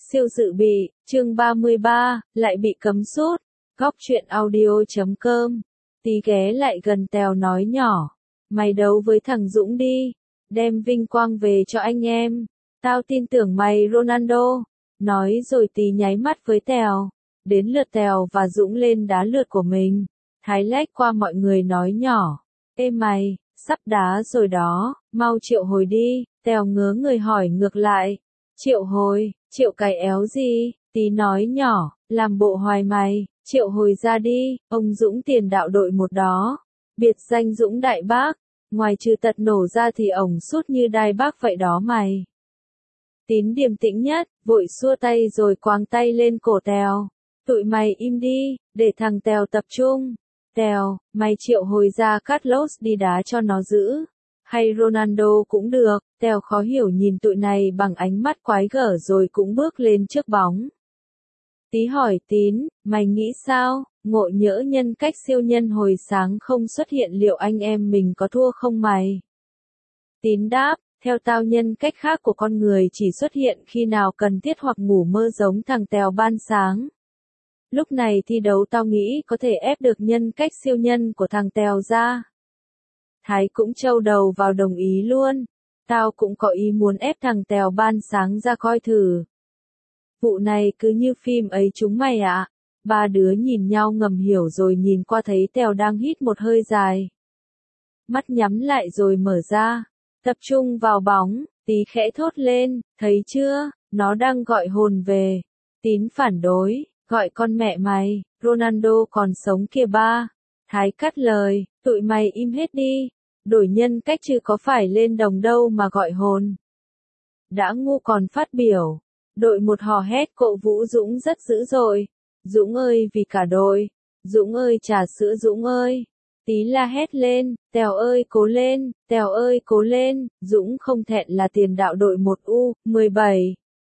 Siêu dự bị, chương 33, lại bị cấm sút. Góc truyện audio.com. Tí ghé lại gần Tèo nói nhỏ. Mày đấu với thằng Dũng đi. Đem vinh quang về cho anh em. Tao tin tưởng mày Ronaldo. Nói rồi Tí nháy mắt với Tèo. Đến lượt Tèo và Dũng lên đá lượt của mình. Thái lách qua mọi người nói nhỏ. Ê mày, sắp đá rồi đó, mau triệu hồi đi. Tèo ngớ người hỏi ngược lại. Triệu hồi, triệu cái éo gì? Tí nói nhỏ, làm bộ hoài mày, triệu hồi ra đi, ông Dũng tiền đạo đội một đó. Biệt danh Dũng Đại Bác, ngoài trừ tật nổ ra thì ổng sút như Đai Bác vậy đó mày. Tín điềm tĩnh nhất, vội xua tay rồi quàng tay lên cổ Tèo. Tụi mày im đi, để thằng Tèo tập trung. Tèo, mày triệu hồi ra Carlos đi đá cho nó giữ. Hay Ronaldo cũng được, Tèo khó hiểu nhìn tụi này bằng ánh mắt quái gở rồi cũng bước lên trước bóng. Tí hỏi Tín, mày nghĩ sao, ngộ nhỡ nhân cách siêu nhân hồi sáng không xuất hiện liệu anh em mình có thua không mày? Tín đáp, theo tao nhân cách khác của con người chỉ xuất hiện khi nào cần thiết hoặc ngủ mơ giống thằng Tèo ban sáng. Lúc này thi đấu tao nghĩ có thể ép được nhân cách siêu nhân của thằng Tèo ra. Thái cũng trâu đầu vào đồng ý luôn. Tao cũng có ý muốn ép thằng Tèo ban sáng ra coi thử. Vụ này cứ như phim ấy chúng mày ạ. Ba đứa nhìn nhau ngầm hiểu rồi nhìn qua thấy Tèo đang hít một hơi dài. Mắt nhắm lại rồi mở ra. Tập trung vào bóng, Tí khẽ thốt lên, thấy chưa, nó đang gọi hồn về. Tín phản đối, gọi con mẹ mày, Ronaldo còn sống kìa ba. Thái cắt lời, tụi mày im hết đi. Đổi nhân cách chứ có phải lên đồng đâu mà gọi hồn. Đã ngu còn phát biểu. Đội một hò hét cổ vũ Dũng rất dữ dội. Dũng ơi vì cả đội. Dũng ơi trà sữa Dũng ơi. Tí la hét lên, Tèo ơi cố lên, Tèo ơi cố lên. Dũng không thẹn là tiền đạo đội 1U17.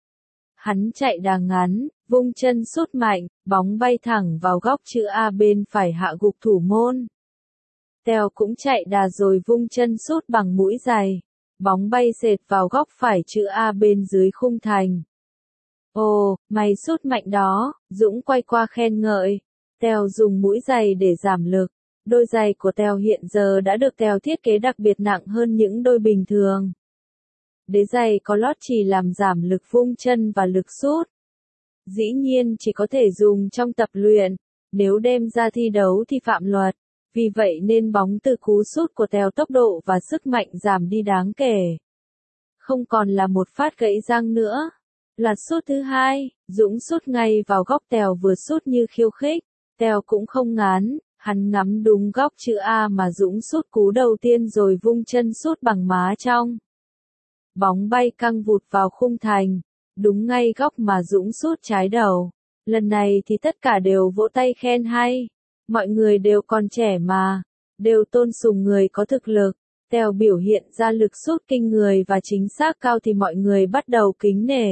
Hắn chạy đà ngắn, vung chân sút mạnh, bóng bay thẳng vào góc chữ A bên phải hạ gục thủ môn. Tèo cũng chạy đà rồi vung chân sút bằng mũi giày. Bóng bay xệt vào góc phải chữ A bên dưới khung thành. Ồ, mày sút mạnh đó, Dũng quay qua khen ngợi. Tèo dùng mũi giày để giảm lực. Đôi giày của Tèo hiện giờ đã được Tèo thiết kế đặc biệt nặng hơn những đôi bình thường. Đế giày có lót chỉ làm giảm lực vung chân và lực sút. Dĩ nhiên chỉ có thể dùng trong tập luyện, nếu đem ra thi đấu thì phạm luật. Vì vậy nên bóng từ cú sút của Tèo tốc độ và sức mạnh giảm đi đáng kể. Không còn là một phát gãy răng nữa. Là sút thứ hai, Dũng sút ngay vào góc Tèo vừa sút như khiêu khích. Tèo cũng không ngán, hắn ngắm đúng góc chữ A mà Dũng sút cú đầu tiên rồi vung chân sút bằng má trong. Bóng bay căng vụt vào khung thành, đúng ngay góc mà Dũng sút trái đầu. Lần này thì tất cả đều vỗ tay khen hay. Mọi người đều còn trẻ mà, đều tôn sùng người có thực lực. Tèo biểu hiện ra lực sút kinh người và chính xác cao thì mọi người bắt đầu kính nể.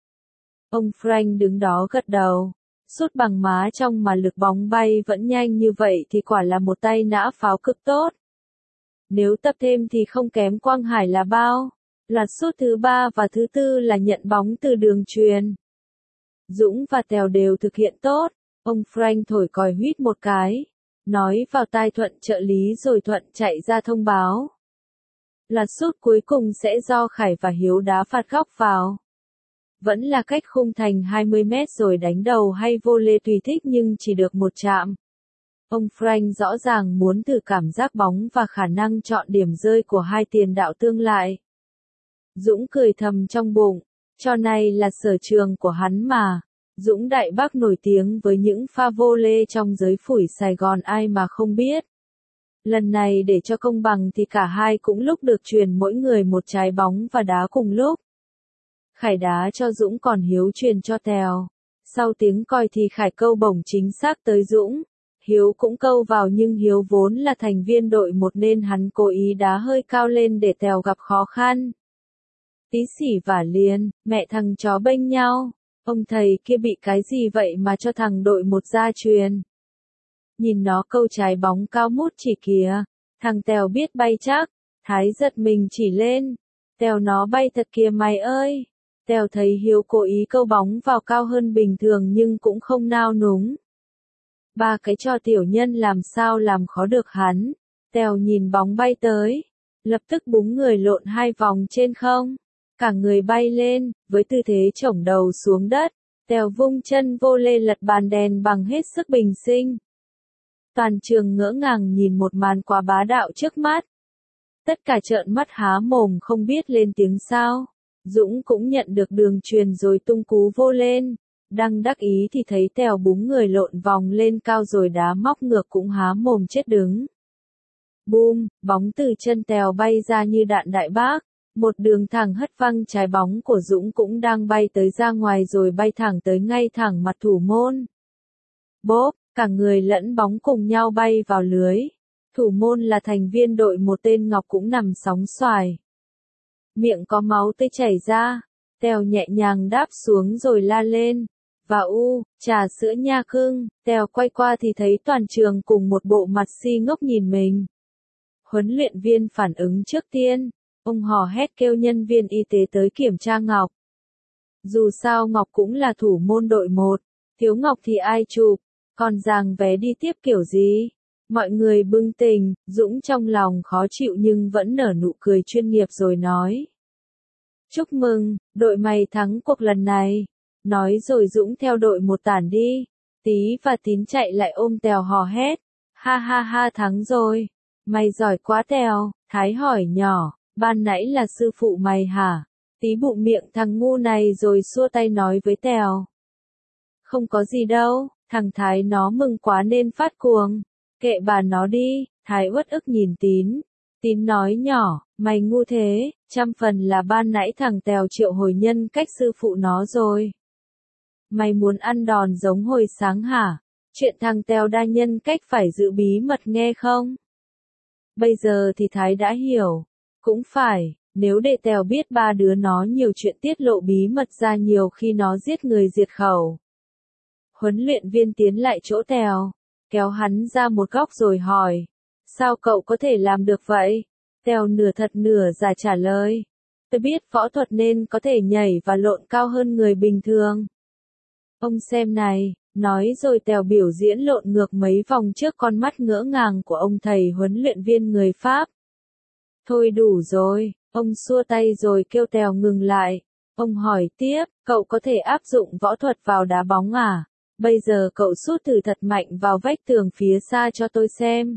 Ông Frank đứng đó gật đầu. Sút bằng má trong mà lực bóng bay vẫn nhanh như vậy thì quả là một tay nã pháo cực tốt. Nếu tập thêm thì không kém Quang Hải là bao. Là sút thứ 3 và thứ 4 là nhận bóng từ đường chuyền. Dũng và Tèo đều thực hiện tốt. Ông Frank thổi còi huýt một cái. Nói vào tai Thuận trợ lý rồi Thuận chạy ra thông báo. Là sút cuối cùng sẽ do Khải và Hiếu đá phạt góc vào. Vẫn là cách khung thành 20 mét rồi đánh đầu hay volley tùy thích nhưng chỉ được một chạm. Ông Frank rõ ràng muốn thử cảm giác bóng và khả năng chọn điểm rơi của hai tiền đạo tương lại. Dũng cười thầm trong bụng, trò này là sở trường của hắn mà. Dũng Đại Bác nổi tiếng với những pha volley trong giới phủi Sài Gòn ai mà không biết. Lần này để cho công bằng thì cả hai cũng lúc được truyền mỗi người một trái bóng và đá cùng lúc. Khải đá cho Dũng còn Hiếu truyền cho Tèo. Sau tiếng còi thì Khải câu bổng chính xác tới Dũng. Hiếu cũng câu vào nhưng Hiếu vốn là thành viên đội 1 nên hắn cố ý đá hơi cao lên để Tèo gặp khó khăn. Tí xỉ vả liền, mẹ thằng chó bênh nhau. Ông thầy kia bị cái gì vậy mà cho thằng đội 1 ra truyền. Nhìn nó câu trái bóng cao mút chỉ kìa. Thằng Tèo biết bay chắc. Thái giật mình chỉ lên. Tèo nó bay thật kìa mày ơi. Tèo thấy Hiếu cố ý câu bóng vào cao hơn bình thường nhưng cũng không nao núng. Ba cái cho tiểu nhân làm sao làm khó được hắn. Tèo nhìn bóng bay tới, lập tức búng người lộn 2 vòng trên không. Cả người bay lên, với tư thế chổng đầu xuống đất. Tèo vung chân vô lê lật bàn đèn bằng hết sức bình sinh. Toàn trường ngỡ ngàng nhìn một màn quá bá đạo trước mắt. Tất cả trợn mắt há mồm không biết lên tiếng sao. Dũng cũng nhận được đường truyền rồi tung cú vô lên. Đang đắc ý thì thấy Tèo búng người lộn vòng lên cao rồi đá móc ngược cũng há mồm chết đứng. Boom, bóng từ chân Tèo bay ra như đạn đại bác. Một đường thẳng hất văng trái bóng của Dũng cũng đang bay tới ra ngoài rồi bay thẳng tới ngay thẳng mặt thủ môn. Bốp, cả người lẫn bóng cùng nhau bay vào lưới. Thủ môn là thành viên đội một tên Ngọc cũng nằm sóng xoài. Miệng có máu tươi chảy ra. Tèo nhẹ nhàng đáp xuống rồi la lên. Và trà sữa nha cưng. Tèo quay qua thì thấy toàn trường cùng một bộ mặt si ngốc nhìn mình. Huấn luyện viên phản ứng trước tiên. Ông hò hét kêu nhân viên y tế tới kiểm tra Ngọc. Dù sao Ngọc cũng là thủ môn đội 1. Thiếu Ngọc thì ai chụp. Còn giàng vé đi tiếp kiểu gì? Mọi người bưng tình. Dũng trong lòng khó chịu nhưng vẫn nở nụ cười chuyên nghiệp rồi nói. Chúc mừng, đội mày thắng cuộc lần này. Nói rồi Dũng theo đội một tản đi. Tí và Tín chạy lại ôm Tèo hò hét. Ha ha ha, thắng rồi. Mày giỏi quá Tèo. Thái hỏi nhỏ. Ban nãy là sư phụ mày hả? Tí bụng miệng thằng ngu này rồi xua tay nói với Tèo. Không có gì đâu, thằng Thái nó mừng quá nên phát cuồng. Kệ bà nó đi. Thái uất ức nhìn Tín. Tín nói nhỏ, mày ngu thế, 100% là ban nãy thằng Tèo triệu hồi nhân cách sư phụ nó rồi. Mày muốn ăn đòn giống hồi sáng hả? Chuyện thằng Tèo đa nhân cách phải giữ bí mật nghe không? Bây giờ thì Thái đã hiểu. Cũng phải, nếu để Tèo biết ba đứa nó nhiều chuyện tiết lộ bí mật ra nhiều khi nó giết người diệt khẩu. Huấn luyện viên tiến lại chỗ Tèo, kéo hắn ra một góc rồi hỏi. Sao cậu có thể làm được vậy? Tèo nửa thật nửa giả trả lời. Tôi biết võ thuật nên có thể nhảy và lộn cao hơn người bình thường. Ông xem này, nói rồi Tèo biểu diễn lộn ngược mấy vòng trước con mắt ngỡ ngàng của ông thầy huấn luyện viên người Pháp. Thôi đủ rồi, ông xua tay rồi kêu Tèo ngừng lại. Ông hỏi tiếp, cậu có thể áp dụng võ thuật vào đá bóng à? Bây giờ cậu sút thử thật mạnh vào vách tường phía xa cho tôi xem.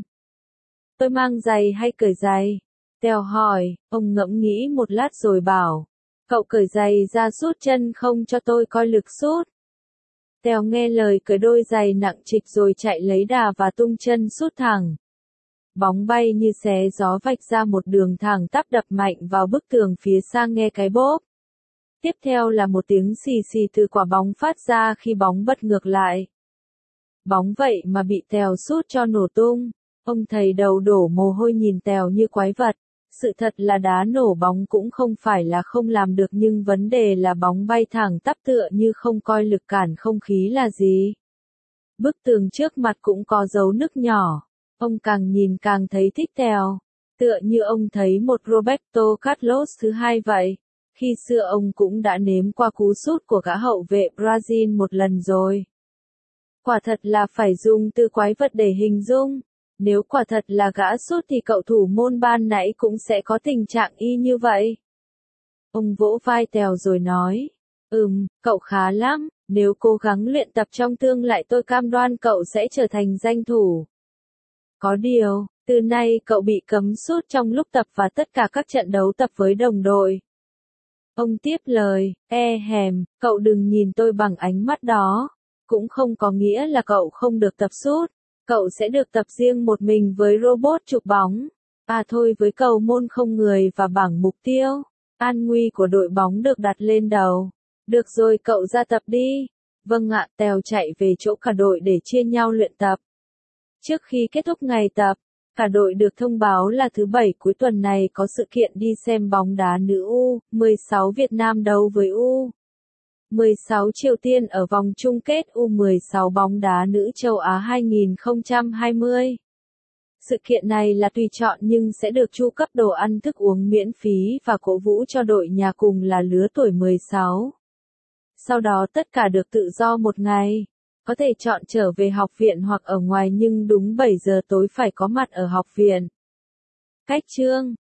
Tôi mang giày hay cởi giày? Tèo hỏi, ông ngẫm nghĩ một lát rồi bảo. Cậu cởi giày ra sút chân không cho tôi coi lực sút. Tèo nghe lời cởi đôi giày nặng trịch rồi chạy lấy đà và tung chân sút thẳng. Bóng bay như xé gió vạch ra một đường thẳng tắp đập mạnh vào bức tường phía xa nghe cái bốp. Tiếp theo là một tiếng xì xì từ quả bóng phát ra khi bóng bật ngược lại. Bóng vậy mà bị Tèo sút cho nổ tung. Ông thầy đầu đổ mồ hôi nhìn Tèo như quái vật. Sự thật là đá nổ bóng cũng không phải là không làm được nhưng vấn đề là bóng bay thẳng tắp tựa như không coi lực cản không khí là gì. Bức tường trước mặt cũng có dấu nứt nhỏ. Ông càng nhìn càng thấy thích Tèo. Tựa như ông thấy một Roberto Carlos thứ hai vậy. Khi xưa ông cũng đã nếm qua cú sút của gã hậu vệ Brazil một lần rồi. Quả thật là phải dùng từ quái vật để hình dung. Nếu quả thật là gã sút thì cậu thủ môn ban nãy cũng sẽ có tình trạng y như vậy. Ông vỗ vai Tèo rồi nói. Cậu khá lắm, nếu cố gắng luyện tập trong tương lai tôi cam đoan cậu sẽ trở thành danh thủ. Có điều, từ nay cậu bị cấm sút trong lúc tập và tất cả các trận đấu tập với đồng đội. Ông tiếp lời, cậu đừng nhìn tôi bằng ánh mắt đó. Cũng không có nghĩa là cậu không được tập sút. Cậu sẽ được tập riêng một mình với robot chụp bóng. Thôi với cầu môn không người và bảng mục tiêu. An nguy của đội bóng được đặt lên đầu. Được rồi cậu ra tập đi. Vâng ạ, Tèo chạy về chỗ cả đội để chia nhau luyện tập. Trước khi kết thúc ngày tập, cả đội được thông báo là thứ Bảy cuối tuần này có sự kiện đi xem bóng đá nữ U16 Việt Nam đấu với U16 Triều Tiên ở vòng chung kết U16 bóng đá nữ châu Á 2020. Sự kiện này là tùy chọn nhưng sẽ được chu cấp đồ ăn thức uống miễn phí và cổ vũ cho đội nhà cùng là lứa tuổi 16. Sau đó tất cả được tự do một ngày. Có thể chọn trở về học viện hoặc ở ngoài nhưng đúng 7 giờ tối phải có mặt ở học viện. Cách chương